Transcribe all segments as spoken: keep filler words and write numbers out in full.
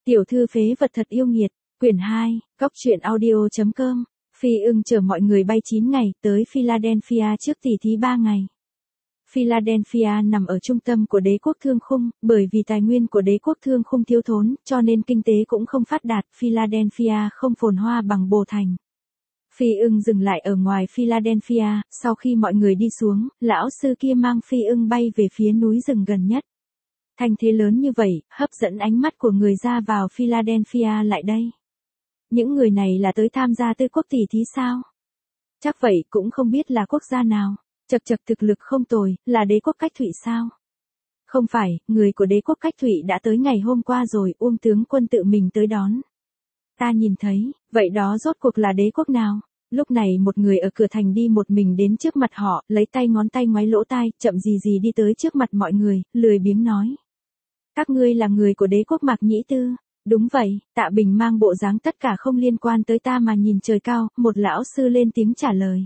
Tiểu thư phế vật thật yêu nghiệt, quyển hai, cóc truyện audio chấm com. Phi ưng chở mọi người bay chín ngày tới Philadelphia trước tỷ thí ba ngày. Philadelphia nằm ở trung tâm của đế quốc Thương Khung, bởi vì tài nguyên của đế quốc Thương Khung thiếu thốn, cho nên kinh tế cũng không phát đạt, Philadelphia không phồn hoa bằng Bồ Thành. Phi ưng dừng lại ở ngoài Philadelphia, sau khi mọi người đi xuống, lão sư kia mang phi ưng bay về phía núi rừng gần nhất. Thành thế lớn như vậy, hấp dẫn ánh mắt của người ra vào Philadelphia lại đây. Những người này là tới tham gia tư quốc tỷ thí sao? Chắc vậy, cũng không biết là quốc gia nào. Chật chật thực lực không tồi, là đế quốc Cách Thụy sao? Không phải, người của đế quốc Cách Thụy đã tới ngày hôm qua rồi, Uông tướng quân tự mình tới đón. Ta nhìn thấy, vậy đó rốt cuộc là đế quốc nào? Lúc này một người ở cửa thành đi một mình đến trước mặt họ, lấy tay ngón tay ngoáy lỗ tai, chậm gì gì đi tới trước mặt mọi người, lười biếng nói. Các ngươi là người của đế quốc Mạc Nhĩ Tư. Đúng vậy, Tạ Bình mang bộ dáng tất cả không liên quan tới ta mà nhìn trời cao, một lão sư lên tiếng trả lời.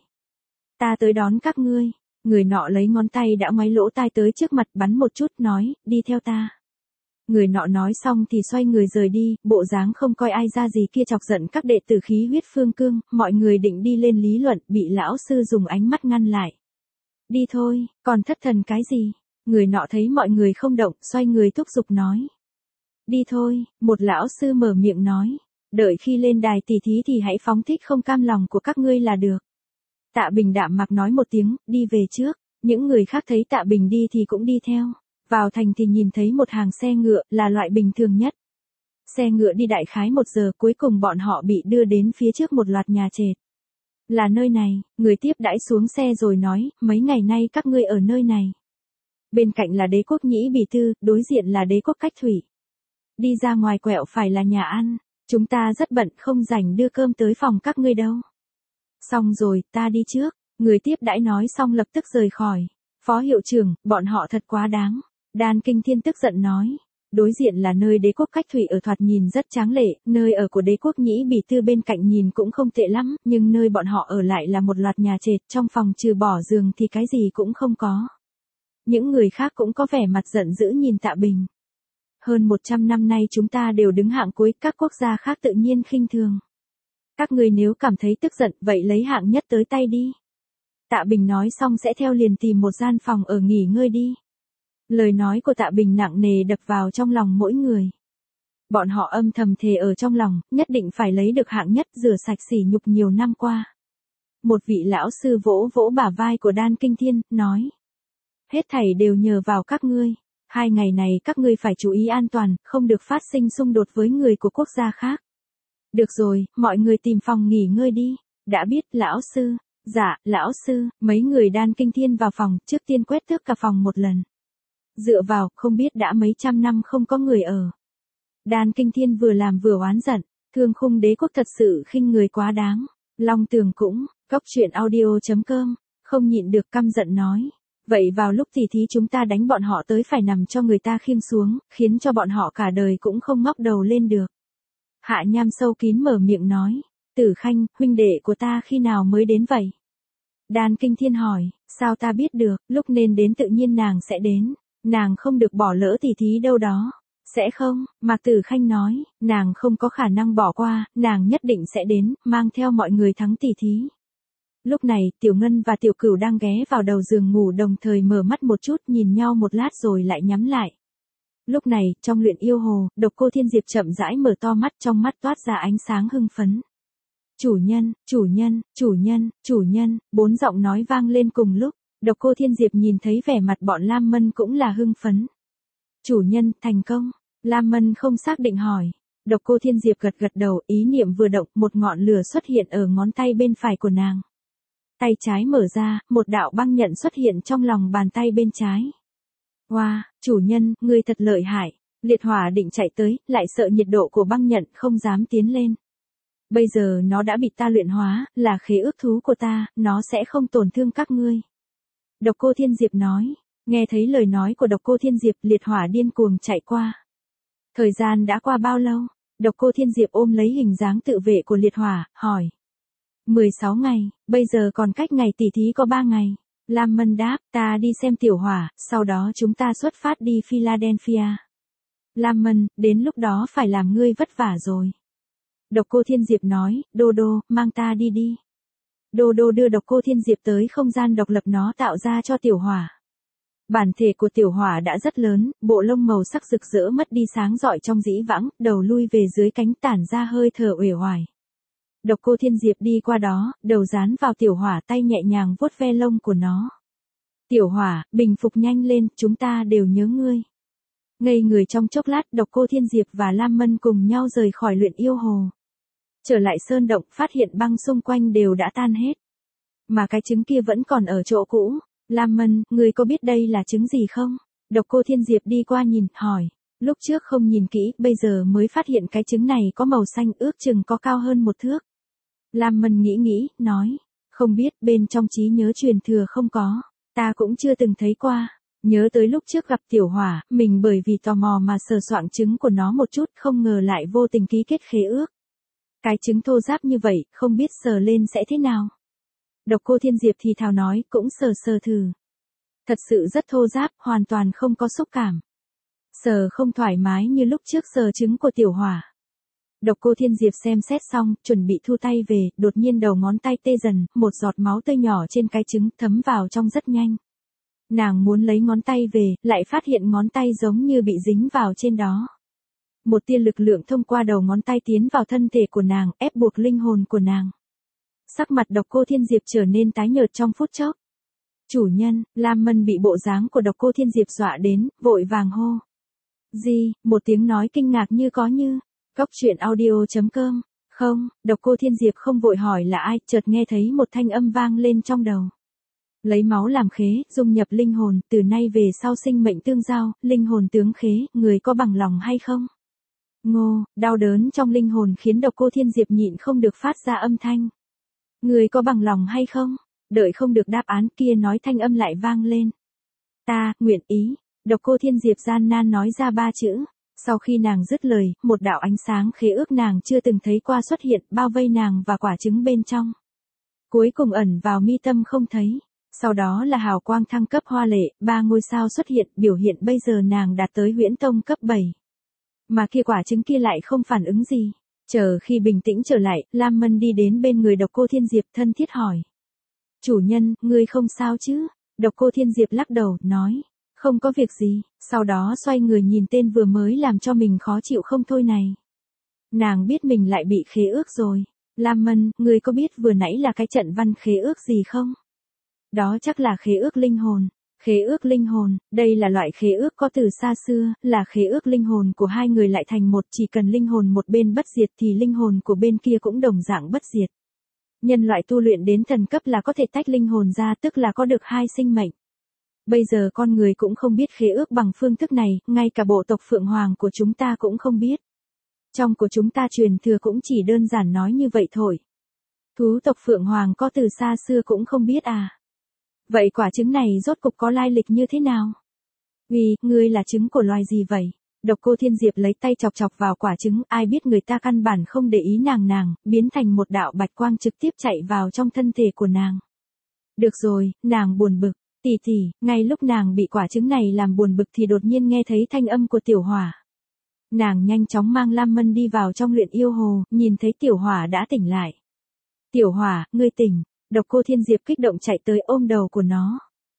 Ta tới đón các ngươi. Người nọ lấy ngón tay đã ngoáy lỗ tai tới trước mặt bắn một chút nói, đi theo ta. Người nọ nói xong thì xoay người rời đi, bộ dáng không coi ai ra gì kia chọc giận các đệ tử khí huyết phương cương, mọi người định đi lên lý luận, bị lão sư dùng ánh mắt ngăn lại. Đi thôi, còn thất thần cái gì? Người nọ thấy mọi người không động, xoay người thúc giục nói. Đi thôi, một lão sư mở miệng nói. Đợi khi lên đài tỷ thí thì hãy phóng thích không cam lòng của các ngươi là được. Tạ Bình đạm mạc nói một tiếng, đi về trước. Những người khác thấy Tạ Bình đi thì cũng đi theo. Vào thành thì nhìn thấy một hàng xe ngựa, là loại bình thường nhất. Xe ngựa đi đại khái một giờ, cuối cùng bọn họ bị đưa đến phía trước một loạt nhà trệt. Là nơi này, người tiếp đãi xuống xe rồi nói, mấy ngày nay các ngươi ở nơi này. Bên cạnh là đế quốc Nhĩ Bỉ Tư, đối diện là đế quốc Cách Thụy. Đi ra ngoài quẹo phải là nhà ăn, chúng ta rất bận không rảnh đưa cơm tới phòng các ngươi đâu. Xong rồi, ta đi trước, người tiếp đãi nói xong lập tức rời khỏi. Phó hiệu trưởng, bọn họ thật quá đáng. Đan Kinh Thiên tức giận nói. Đối diện là nơi đế quốc Cách Thụy ở thoạt nhìn rất tráng lệ, nơi ở của đế quốc Nhĩ Bỉ Tư bên cạnh nhìn cũng không tệ lắm, nhưng nơi bọn họ ở lại là một loạt nhà trệt, trong phòng trừ bỏ giường thì cái gì cũng không có. Những người khác cũng có vẻ mặt giận dữ nhìn Tạ Bình. Hơn một trăm năm nay chúng ta đều đứng hạng cuối, các quốc gia khác tự nhiên khinh thường. Các người nếu cảm thấy tức giận, vậy lấy hạng nhất tới tay đi. Tạ Bình nói xong sẽ theo liền tìm một gian phòng ở nghỉ ngơi đi. Lời nói của Tạ Bình nặng nề đập vào trong lòng mỗi người. Bọn họ âm thầm thề ở trong lòng, nhất định phải lấy được hạng nhất, rửa sạch sỉ nhục nhiều năm qua. Một vị lão sư vỗ vỗ bả vai của Đan Kinh Thiên, nói. Hết thảy đều nhờ vào các ngươi. Hai ngày này các ngươi phải chú ý an toàn, không được phát sinh xung đột với người của quốc gia khác. Được rồi, mọi người tìm phòng nghỉ ngơi đi. Đã biết, lão sư. Dạ, lão sư, mấy người Đan Kinh Thiên vào phòng, trước tiên quét tước cả phòng một lần. Dựa vào, không biết đã mấy trăm năm không có người ở. Đan Kinh Thiên vừa làm vừa oán giận, Thương Khung đế quốc thật sự khinh người quá đáng. Long Tường cũng, cóc truyện audio chấm com, không nhịn được căm giận nói. Vậy vào lúc tỷ thí chúng ta đánh bọn họ tới phải nằm cho người ta khiêng xuống, khiến cho bọn họ cả đời cũng không ngóc đầu lên được. Hạ Nham sâu kín mở miệng nói. Tử Khanh, huynh đệ của ta khi nào mới đến vậy? Đan Kinh Thiên hỏi, sao ta biết được, lúc nên đến tự nhiên nàng sẽ đến. Nàng không được bỏ lỡ tỷ thí đâu đó. Sẽ không, Mạc Tử Khanh nói, nàng không có khả năng bỏ qua, nàng nhất định sẽ đến, mang theo mọi người thắng tỷ thí. Lúc này, Tiểu Ngân và Tiểu Cửu đang ghé vào đầu giường ngủ đồng thời mở mắt một chút nhìn nhau một lát rồi lại nhắm lại. Lúc này, trong luyện yêu hồ, Độc Cô Thiên Diệp chậm rãi mở to mắt, trong mắt toát ra ánh sáng hưng phấn. Chủ nhân, chủ nhân, chủ nhân, chủ nhân, bốn giọng nói vang lên cùng lúc. Độc Cô Thiên Diệp nhìn thấy vẻ mặt bọn Lam Mân cũng là hưng phấn. Chủ nhân, thành công. Lam Mân không xác định hỏi. Độc Cô Thiên Diệp gật gật đầu, ý niệm vừa động, một ngọn lửa xuất hiện ở ngón tay bên phải của nàng. Tay trái mở ra, một đạo băng nhận xuất hiện trong lòng bàn tay bên trái. Wow, chủ nhân, ngươi thật lợi hại. Liệt hỏa định chạy tới, lại sợ nhiệt độ của băng nhận không dám tiến lên. Bây giờ nó đã bị ta luyện hóa, là khế ước thú của ta, nó sẽ không tổn thương các ngươi. Độc Cô Thiên Diệp nói, nghe thấy lời nói của Độc Cô Thiên Diệp, liệt hỏa điên cuồng chạy qua. Thời gian đã qua bao lâu? Độc Cô Thiên Diệp ôm lấy hình dáng tự vệ của liệt hỏa, hỏi. mười sáu ngày, bây giờ còn cách ngày tỷ thí có ba ngày. Lam Mân đáp, ta đi xem tiểu hỏa, sau đó chúng ta xuất phát đi Philadelphia. Lam Mân, đến lúc đó phải làm ngươi vất vả rồi. Độc Cô Thiên Diệp nói, Đô Đô, mang ta đi đi. Đô Đô đưa Độc Cô Thiên Diệp tới không gian độc lập nó tạo ra cho tiểu hỏa. Bản thể của tiểu hỏa đã rất lớn, bộ lông màu sắc rực rỡ mất đi sáng rọi trong dĩ vãng, đầu lui về dưới cánh tản ra hơi thở uể oải. Độc Cô Thiên Diệp đi qua đó, đầu dán vào tiểu hỏa, tay nhẹ nhàng vuốt ve lông của nó. Tiểu hỏa, bình phục nhanh lên, chúng ta đều nhớ ngươi. Ngây người trong chốc lát, Độc Cô Thiên Diệp và Lam Mân cùng nhau rời khỏi luyện yêu hồ. Trở lại sơn động, phát hiện băng xung quanh đều đã tan hết. Mà cái trứng kia vẫn còn ở chỗ cũ. Lam Mân, ngươi có biết đây là trứng gì không? Độc Cô Thiên Diệp đi qua nhìn, hỏi. Lúc trước không nhìn kỹ, bây giờ mới phát hiện cái trứng này có màu xanh, ước chừng có cao hơn một thước. Lam Mân nghĩ nghĩ, nói. Không biết, bên trong trí nhớ truyền thừa không có. Ta cũng chưa từng thấy qua. Nhớ tới lúc trước gặp tiểu hỏa, mình bởi vì tò mò mà sờ soạng trứng của nó một chút, không ngờ lại vô tình ký kết khế ước. Cái trứng thô ráp như vậy, không biết sờ lên sẽ thế nào. Độc Cô Thiên Diệp thì thào nói, cũng sờ sờ thử. Thật sự rất thô ráp, hoàn toàn không có xúc cảm. Sờ không thoải mái như lúc trước sờ trứng của tiểu hỏa. Độc Cô Thiên Diệp xem xét xong, chuẩn bị thu tay về, đột nhiên đầu ngón tay tê dần, một giọt máu tươi nhỏ trên cái trứng thấm vào trong rất nhanh. Nàng muốn lấy ngón tay về, lại phát hiện ngón tay giống như bị dính vào trên đó. Một tia lực lượng thông qua đầu ngón tay tiến vào thân thể của nàng, ép buộc linh hồn của nàng. Sắc mặt Độc Cô Thiên Diệp trở nên tái nhợt trong phút chốc. Chủ nhân, Lam Mân bị bộ dáng của Độc Cô Thiên Diệp dọa đến, vội vàng hô. Gì, một tiếng nói kinh ngạc như có như. Cóc truyện audio chấm com. Không, Độc Cô Thiên Diệp không vội hỏi là ai, chợt nghe thấy một thanh âm vang lên trong đầu. Lấy máu làm khế, dung nhập linh hồn, từ nay về sau sinh mệnh tương giao, linh hồn tướng khế, người có bằng lòng hay không? Ngô, đau đớn trong linh hồn khiến Độc Cô Thiên Diệp nhịn không được phát ra âm thanh. Người có bằng lòng hay không? Đợi không được đáp án kia nói thanh âm lại vang lên. Ta, nguyện ý. Độc Cô Thiên Diệp gian nan nói ra ba chữ. Sau khi nàng dứt lời, một đạo ánh sáng khế ước nàng chưa từng thấy qua xuất hiện, bao vây nàng và quả trứng bên trong. Cuối cùng ẩn vào mi tâm không thấy. Sau đó là hào quang thăng cấp hoa lệ, ba ngôi sao xuất hiện, biểu hiện bây giờ nàng đạt tới huyễn tông cấp bảy. Mà kia quả trứng kia lại không phản ứng gì. Chờ khi bình tĩnh trở lại, Lam Mân đi đến bên người Độc Cô Thiên Diệp thân thiết hỏi. Chủ nhân, ngươi không sao chứ? Độc Cô Thiên Diệp lắc đầu, nói. Không có việc gì, sau đó xoay người nhìn tên vừa mới làm cho mình khó chịu không thôi này. Nàng biết mình lại bị khế ước rồi. Lam Mân, ngươi có biết vừa nãy là cái trận văn khế ước gì không? Đó chắc là khế ước linh hồn. Khế ước linh hồn, đây là loại khế ước có từ xa xưa, là khế ước linh hồn của hai người lại thành một, chỉ cần linh hồn một bên bất diệt thì linh hồn của bên kia cũng đồng dạng bất diệt. Nhân loại tu luyện đến thần cấp là có thể tách linh hồn ra, tức là có được hai sinh mệnh. Bây giờ con người cũng không biết khế ước bằng phương thức này, ngay cả bộ tộc Phượng Hoàng của chúng ta cũng không biết. Trong của chúng ta truyền thừa cũng chỉ đơn giản nói như vậy thôi. Thú tộc Phượng Hoàng có từ xa xưa cũng không biết à. Vậy quả trứng này rốt cục có lai lịch như thế nào? Vì, ngươi là trứng của loài gì vậy? Độc Cô Thiên Diệp lấy tay chọc chọc vào quả trứng, ai biết người ta căn bản không để ý nàng nàng, biến thành một đạo bạch quang trực tiếp chạy vào trong thân thể của nàng. Được rồi, nàng buồn bực, tỷ tỷ, ngay lúc nàng bị quả trứng này làm buồn bực thì đột nhiên nghe thấy thanh âm của tiểu hỏa. Nàng nhanh chóng mang Lam Mân đi vào trong luyện yêu hồ, nhìn thấy tiểu hỏa đã tỉnh lại. Tiểu hỏa, ngươi tỉnh. Độc Cô Thiên Diệp kích động chạy tới ôm đầu của nó.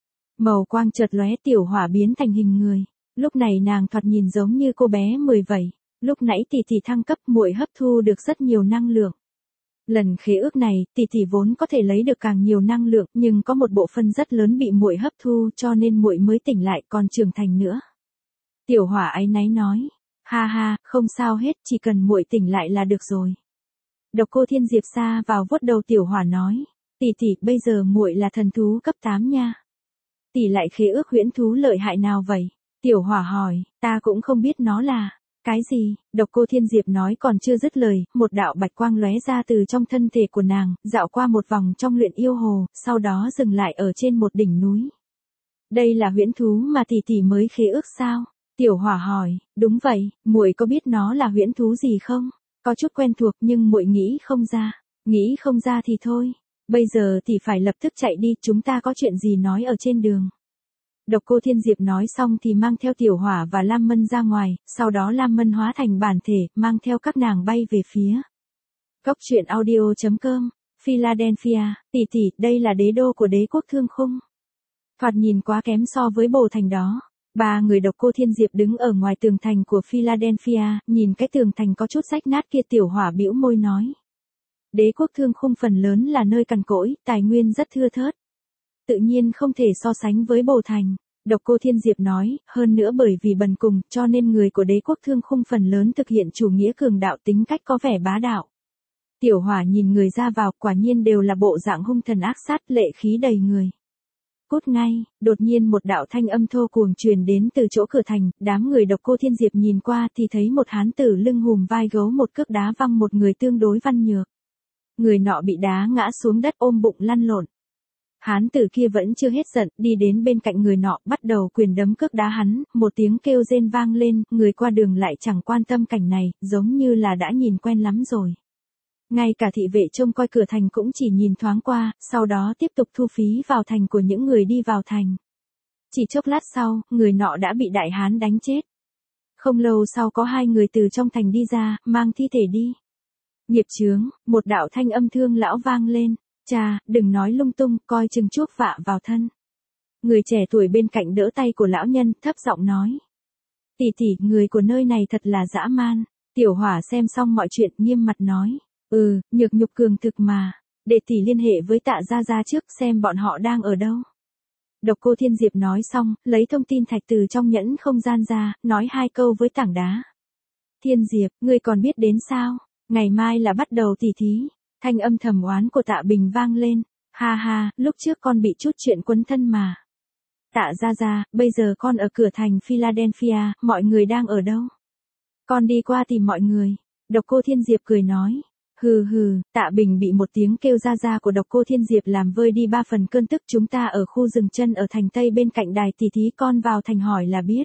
Màu quang chợt lóe, tiểu hỏa biến thành hình người. Lúc này nàng thoạt nhìn giống như cô bé mười vậy. Lúc nãy tỷ tỷ thăng cấp, muội hấp thu được rất nhiều năng lượng. Lần khế ước này, tỷ tỷ vốn có thể lấy được càng nhiều năng lượng, nhưng có một bộ phận rất lớn bị muội hấp thu, cho nên muội mới tỉnh lại, còn trưởng thành nữa. Tiểu hỏa áy náy nói, ha ha, không sao hết, chỉ cần muội tỉnh lại là được rồi. Độc Cô Thiên Diệp xa vào vuốt đầu tiểu hỏa nói. Tỷ tỷ, bây giờ muội là thần thú cấp tám nha. Tỷ lại khế ước huyễn thú lợi hại nào vậy? Tiểu hỏa hỏi, ta cũng không biết nó là cái gì. Độc Cô Thiên Diệp nói còn chưa dứt lời, một đạo bạch quang lóe ra từ trong thân thể của nàng, dạo qua một vòng trong luyện yêu hồ, sau đó dừng lại ở trên một đỉnh núi. Đây là huyễn thú mà tỷ tỷ mới khế ước sao? Tiểu hỏa hỏi, đúng vậy, muội có biết nó là huyễn thú gì không? Có chút quen thuộc nhưng muội nghĩ không ra. Nghĩ không ra thì thôi. Bây giờ thì phải lập tức chạy đi, chúng ta có chuyện gì nói ở trên đường. Độc Cô Thiên Diệp nói xong thì mang theo Tiểu Hỏa và Lam Mân ra ngoài, sau đó Lam Mân hóa thành bản thể, mang theo các nàng bay về phía Cốc truyện audio chấm com. Philadelphia, tỷ tỷ, đây là đế đô của đế quốc Thương Khung. Thoạt nhìn quá kém so với Bồ Thành đó. Ba người Độc Cô Thiên Diệp đứng ở ngoài tường thành của Philadelphia, nhìn cái tường thành có chút rách nát kia. Tiểu Hỏa bĩu môi nói. Đế quốc Thương Khung phần lớn là nơi cằn cỗi, tài nguyên rất thưa thớt. Tự nhiên không thể so sánh với Bồ Thành. Độc Cô Thiên Diệp nói, hơn nữa bởi vì bần cùng, cho nên người của đế quốc Thương Khung phần lớn thực hiện chủ nghĩa cường đạo, tính cách có vẻ bá đạo. Tiểu Hỏa nhìn người ra vào, quả nhiên đều là bộ dạng hung thần ác sát, lệ khí đầy người. Cút ngay, đột nhiên một đạo thanh âm thô cuồng truyền đến từ chỗ cửa thành, đám người Độc Cô Thiên Diệp nhìn qua thì thấy một hán tử lưng hùm vai gấu một cước đá văng một người tương đối văn nhược. Người nọ bị đá ngã xuống đất ôm bụng lăn lộn. Hán tử kia vẫn chưa hết giận, đi đến bên cạnh người nọ, bắt đầu quyền đấm cước đá hắn, một tiếng kêu rên vang lên, người qua đường lại chẳng quan tâm cảnh này, giống như là đã nhìn quen lắm rồi. Ngay cả thị vệ trông coi cửa thành cũng chỉ nhìn thoáng qua, sau đó tiếp tục thu phí vào thành của những người đi vào thành. Chỉ chốc lát sau, người nọ đã bị đại hán đánh chết. Không lâu sau có hai người từ trong thành đi ra, mang thi thể đi. Nghiệp chướng, một đạo thanh âm thương lão vang lên. Cha, đừng nói lung tung, coi chừng chuốc vạ vào thân. Người trẻ tuổi bên cạnh đỡ tay của lão nhân, thấp giọng nói. Tỷ tỷ, người của nơi này thật là dã man. Tiểu Hỏa xem xong mọi chuyện, nghiêm mặt nói. Ừ, nhược nhục cường thực mà. Để tỷ liên hệ với Tạ Gia Gia trước xem bọn họ đang ở đâu. Độc Cô Thiên Diệp nói xong, lấy thông tin thạch từ trong nhẫn không gian ra, nói hai câu với tảng đá. Thiên Diệp, ngươi còn biết đến sao? Ngày mai là bắt đầu tỉ thí. Thanh âm thầm oán của Tạ Bình vang lên. Ha ha, lúc trước con bị chút chuyện quấn thân mà. Tạ Gia Gia, bây giờ con ở cửa thành Philadelphia, mọi người đang ở đâu? Con đi qua tìm mọi người. Độc Cô Thiên Diệp cười nói. Hừ hừ, Tạ Bình bị một tiếng kêu ra ra của Độc Cô Thiên Diệp làm vơi đi ba phần cơn tức. Chúng ta ở khu rừng chân ở thành Tây bên cạnh đài tỉ thí, con vào thành hỏi là biết.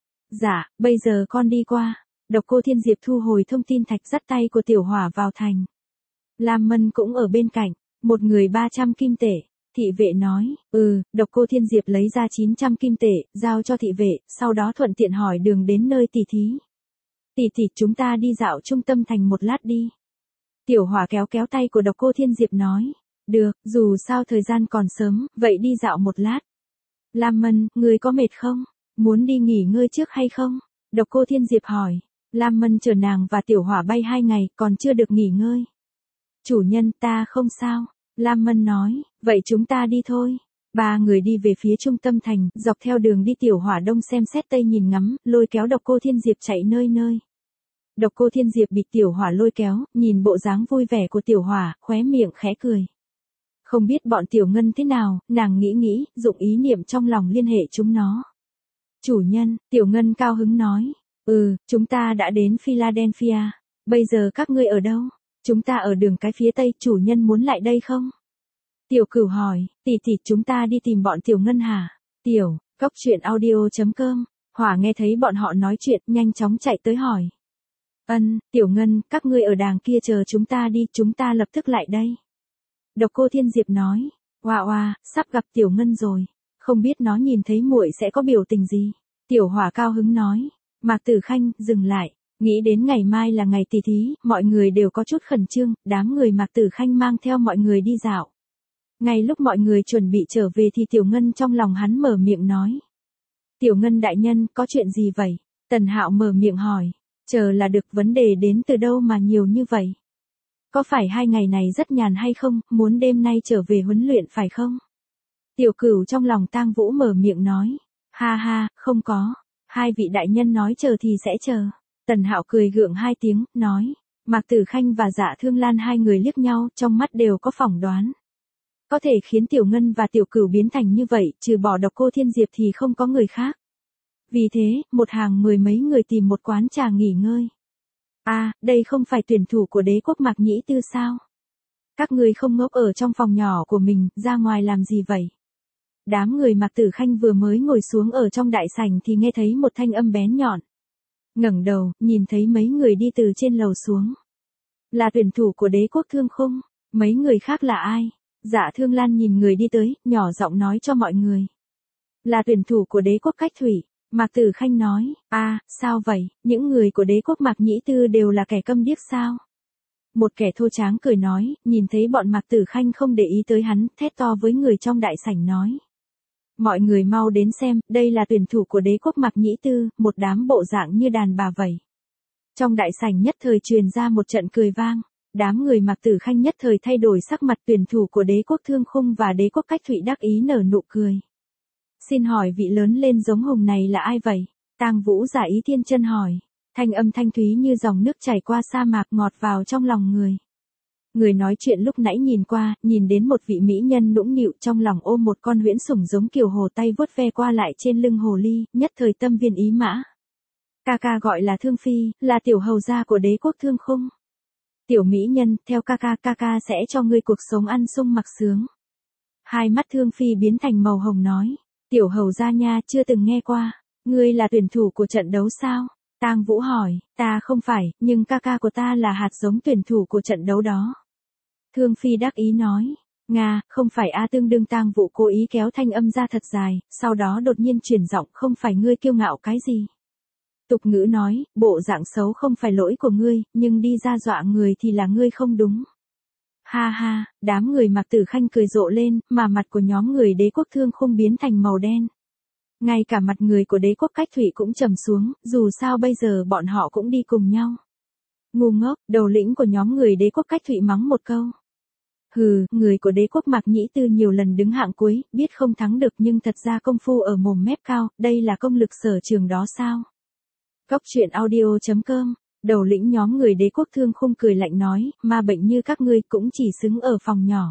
Dạ, bây giờ con đi qua. Độc Cô Thiên Diệp thu hồi thông tin thạch, dắt tay của Tiểu Hỏa vào thành. Lam Mân cũng ở bên cạnh, một người ba trăm kim tệ. Thị vệ nói, ừ, Độc Cô Thiên Diệp lấy ra chín trăm kim tệ, giao cho thị vệ, sau đó thuận tiện hỏi đường đến nơi tỉ thí. Tỷ tỷ, chúng ta đi dạo trung tâm thành một lát đi. Tiểu Hỏa kéo kéo tay của Độc Cô Thiên Diệp nói, được, dù sao thời gian còn sớm, vậy đi dạo một lát. Lam Mân, ngươi có mệt không? Muốn đi nghỉ ngơi trước hay không? Độc Cô Thiên Diệp hỏi. Lam Mân chờ nàng và Tiểu Hỏa bay hai ngày, còn chưa được nghỉ ngơi. Chủ nhân, ta không sao. Lam Mân nói, vậy chúng ta đi thôi. Ba người đi về phía trung tâm thành, dọc theo đường đi Tiểu Hỏa đông xem xét tây nhìn ngắm, lôi kéo Độc Cô Thiên Diệp chạy nơi nơi. Độc Cô Thiên Diệp bị Tiểu Hỏa lôi kéo, nhìn bộ dáng vui vẻ của Tiểu Hỏa, khóe miệng khẽ cười. Không biết bọn Tiểu Ngân thế nào, nàng nghĩ nghĩ, dụng ý niệm trong lòng liên hệ chúng nó. Chủ nhân, Tiểu Ngân cao hứng nói, ừ, chúng ta đã đến Philadelphia. Bây giờ các ngươi ở đâu? Chúng ta ở đường cái phía tây, chủ nhân muốn lại đây không? Tiểu Cửu hỏi, tỷ tỷ, chúng ta đi tìm bọn Tiểu Ngân hả? Tiểu, Cốc truyện audio chấm com. Hỏa nghe thấy bọn họ nói chuyện, nhanh chóng chạy tới hỏi. Ân, Tiểu Ngân, các ngươi ở đàng kia chờ chúng ta đi, chúng ta lập tức lại đây. Độc Cô Thiên Diệp nói, oa oa, sắp gặp Tiểu Ngân rồi, không biết nó nhìn thấy muội sẽ có biểu tình gì. Tiểu Hỏa cao hứng nói, Mạc Tử Khanh, dừng lại, nghĩ đến ngày mai là ngày tỉ thí, mọi người đều có chút khẩn trương, đám người Mạc Tử Khanh mang theo mọi người đi dạo. Ngay lúc mọi người chuẩn bị trở về thì Tiểu Ngân trong lòng hắn mở miệng nói. Tiểu Ngân đại nhân, có chuyện gì vậy? Tần Hạo mở miệng hỏi. Chờ là được, vấn đề đến từ đâu mà nhiều như vậy? Có phải hai ngày này rất nhàn hay không, muốn đêm nay trở về huấn luyện phải không? Tiểu Cửu trong lòng Tang Vũ mở miệng nói. Ha ha, không có. Hai vị đại nhân nói chờ thì sẽ chờ. Tần Hạo cười gượng hai tiếng, nói. Mạc Tử Khanh và Dạ Thương Lan hai người liếc nhau, trong mắt đều có phỏng đoán. Có thể khiến Tiểu Ngân và Tiểu Cửu biến thành như vậy, trừ bỏ Độc Cô Thiên Diệp thì không có người khác. Vì thế, một hàng mười mấy người tìm một quán trà nghỉ ngơi. À, đây không phải tuyển thủ của đế quốc Mạc Nhĩ Tư sao? Các người không ngốc ở trong phòng nhỏ của mình, ra ngoài làm gì vậy? Đám người Mạc Tử Khanh vừa mới ngồi xuống ở trong đại sảnh thì nghe thấy một thanh âm bén nhọn. Ngẩng đầu, nhìn thấy mấy người đi từ trên lầu xuống. Là tuyển thủ của đế quốc Thương Khung, mấy người khác là ai? Dạ Thương Lan nhìn người đi tới, nhỏ giọng nói cho mọi người. Là tuyển thủ của đế quốc Cách Thủy. Mạc Tử Khanh nói, a sao vậy, những người của đế quốc Mạc Nhĩ Tư đều là kẻ câm điếc sao? Một kẻ thô tráng cười nói, nhìn thấy bọn Mạc Tử Khanh không để ý tới hắn, thét to với người trong đại sảnh nói. Mọi người mau đến xem, đây là tuyển thủ của đế quốc Mạc Nhĩ Tư, một đám bộ dạng như đàn bà vậy. Trong đại sảnh nhất thời truyền ra một trận cười vang. Đám người Mạc Tử Khanh nhất thời thay đổi sắc mặt. Tuyển thủ của đế quốc Thương Khung và đế quốc Cách Thụy đắc ý nở nụ cười. Xin hỏi vị lớn lên giống hùng này là ai vậy? Tang Vũ giả ý thiên chân hỏi. Thanh âm thanh thúy như dòng nước chảy qua sa mạc ngọt vào trong lòng người. Người nói chuyện lúc nãy nhìn qua, nhìn đến một vị mỹ nhân nũng nịu trong lòng ôm một con huyễn sủng giống kiểu hồ, tay vuốt ve qua lại trên lưng hồ ly, nhất thời tâm viên ý mã. Ca ca gọi là Thương Phi, là tiểu hầu gia của đế quốc Thương Khung. Tiểu mỹ nhân, theo ca ca, ca ca sẽ cho ngươi cuộc sống ăn sung mặc sướng. Hai mắt Thương Phi biến thành màu hồng nói, tiểu hầu gia nha, chưa từng nghe qua, ngươi là tuyển thủ của trận đấu sao? Tang Vũ hỏi, ta không phải, nhưng ca ca của ta là hạt giống tuyển thủ của trận đấu đó. Thương Phi đắc ý nói, Nga, không phải a tương đương. Tang Vũ cố ý kéo thanh âm ra thật dài, sau đó đột nhiên chuyển giọng, không phải ngươi kiêu ngạo cái gì. Tục ngữ nói, bộ dạng xấu không phải lỗi của ngươi, nhưng đi ra dọa người thì là ngươi không đúng. Ha ha, đám người Mạc Tử Khanh cười rộ lên, mà mặt của nhóm người đế quốc Thương Khung biến thành màu đen. Ngay cả mặt người của đế quốc Cách Thụy cũng trầm xuống, dù sao bây giờ bọn họ cũng đi cùng nhau. Ngu ngốc, đầu lĩnh của nhóm người đế quốc Cách Thụy mắng một câu. Hừ, người của đế quốc Mạc Nhĩ Tư nhiều lần đứng hạng cuối, biết không thắng được nhưng thật ra công phu ở mồm mép cao, đây là công lực sở trường đó sao? Cốc truyện audio chấm com, đầu lĩnh nhóm người đế quốc Thương Khung cười lạnh nói, ma bệnh như các ngươi cũng chỉ xứng ở phòng nhỏ.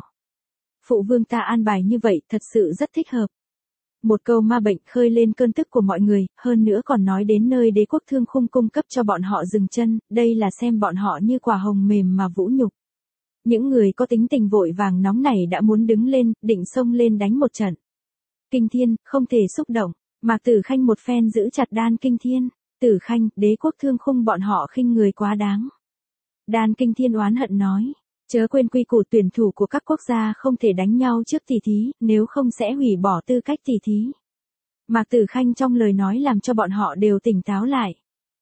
Phụ vương ta an bài như vậy thật sự rất thích hợp. Một câu ma bệnh khơi lên cơn tức của mọi người, hơn nữa còn nói đến nơi đế quốc Thương Khung cung cấp cho bọn họ dừng chân, đây là xem bọn họ như quả hồng mềm mà vũ nhục. Những người có tính tình vội vàng nóng nảy đã muốn đứng lên, định xông lên đánh một trận. Kinh Thiên, không thể xúc động, Mạc Tử Khanh một phen giữ chặt Đan Kinh Thiên. Tử Khanh, đế quốc Thương Khung bọn họ khinh người quá đáng. Đan Kinh Thiên oán hận nói, chớ quên quy củ tuyển thủ của các quốc gia không thể đánh nhau trước tỷ thí, nếu không sẽ hủy bỏ tư cách tỷ thí. Mạc Tử Khanh trong lời nói làm cho bọn họ đều tỉnh táo lại.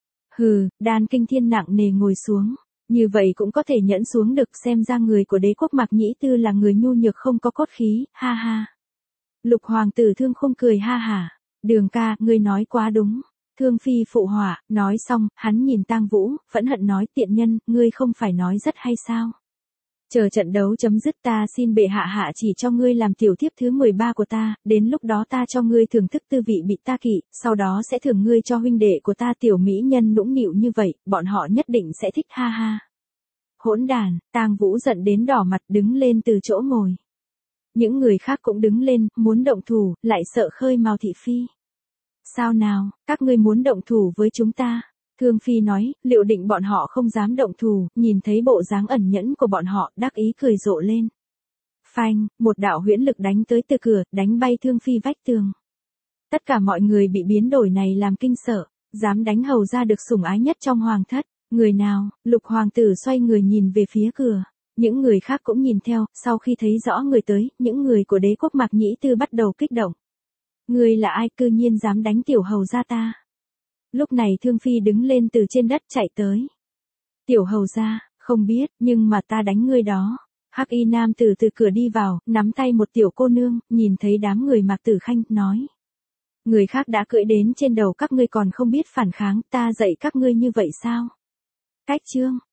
Hừ, Đan Kinh Thiên nặng nề ngồi xuống, như vậy cũng có thể nhẫn xuống được, xem ra người của đế quốc Mạc Nhĩ Tư là người nhu nhược không có cốt khí, ha ha. Lục hoàng tử Thương Khung cười ha hả, Đường ca, ngươi nói quá đúng. Thương Phi phụ họa, nói xong, hắn nhìn Tang Vũ, phẫn hận nói, tiện nhân, ngươi không phải nói rất hay sao? Chờ trận đấu chấm dứt ta xin bệ hạ hạ chỉ cho ngươi làm tiểu thiếp thứ mười ba của ta, đến lúc đó ta cho ngươi thưởng thức tư vị bị ta kỵ, sau đó sẽ thưởng ngươi cho huynh đệ của ta. Tiểu mỹ nhân nũng nịu như vậy, bọn họ nhất định sẽ thích, ha ha. Hỗn đàn, Tang Vũ giận đến đỏ mặt đứng lên từ chỗ ngồi. Những người khác cũng đứng lên, muốn động thủ, lại sợ khơi mào thị phi. Sao nào, các ngươi muốn động thủ với chúng ta? Thương Phi nói, liệu định bọn họ không dám động thủ, nhìn thấy bộ dáng ẩn nhẫn của bọn họ, đắc ý cười rộ lên. Phanh, một đạo huyễn lực đánh tới từ cửa, đánh bay Thương Phi vách tường. Tất cả mọi người bị biến đổi này làm kinh sợ, dám đánh hầu ra được sủng ái nhất trong hoàng thất. Người nào? Lục hoàng tử xoay người nhìn về phía cửa. Những người khác cũng nhìn theo, sau khi thấy rõ người tới, những người của đế quốc Mạc Nhĩ Tư bắt đầu kích động. Ngươi là ai cư nhiên dám đánh tiểu hầu gia ta? Lúc này Thương Phi đứng lên từ trên đất chạy tới. Tiểu hầu gia, không biết, nhưng mà ta đánh ngươi đó. Hắc y nam tử từ cửa đi vào, nắm tay một tiểu cô nương, nhìn thấy đám người Mạc Tử Khanh, nói. Người khác đã cưỡi đến trên đầu các ngươi còn không biết phản kháng, ta dạy các ngươi như vậy sao? Cách chương.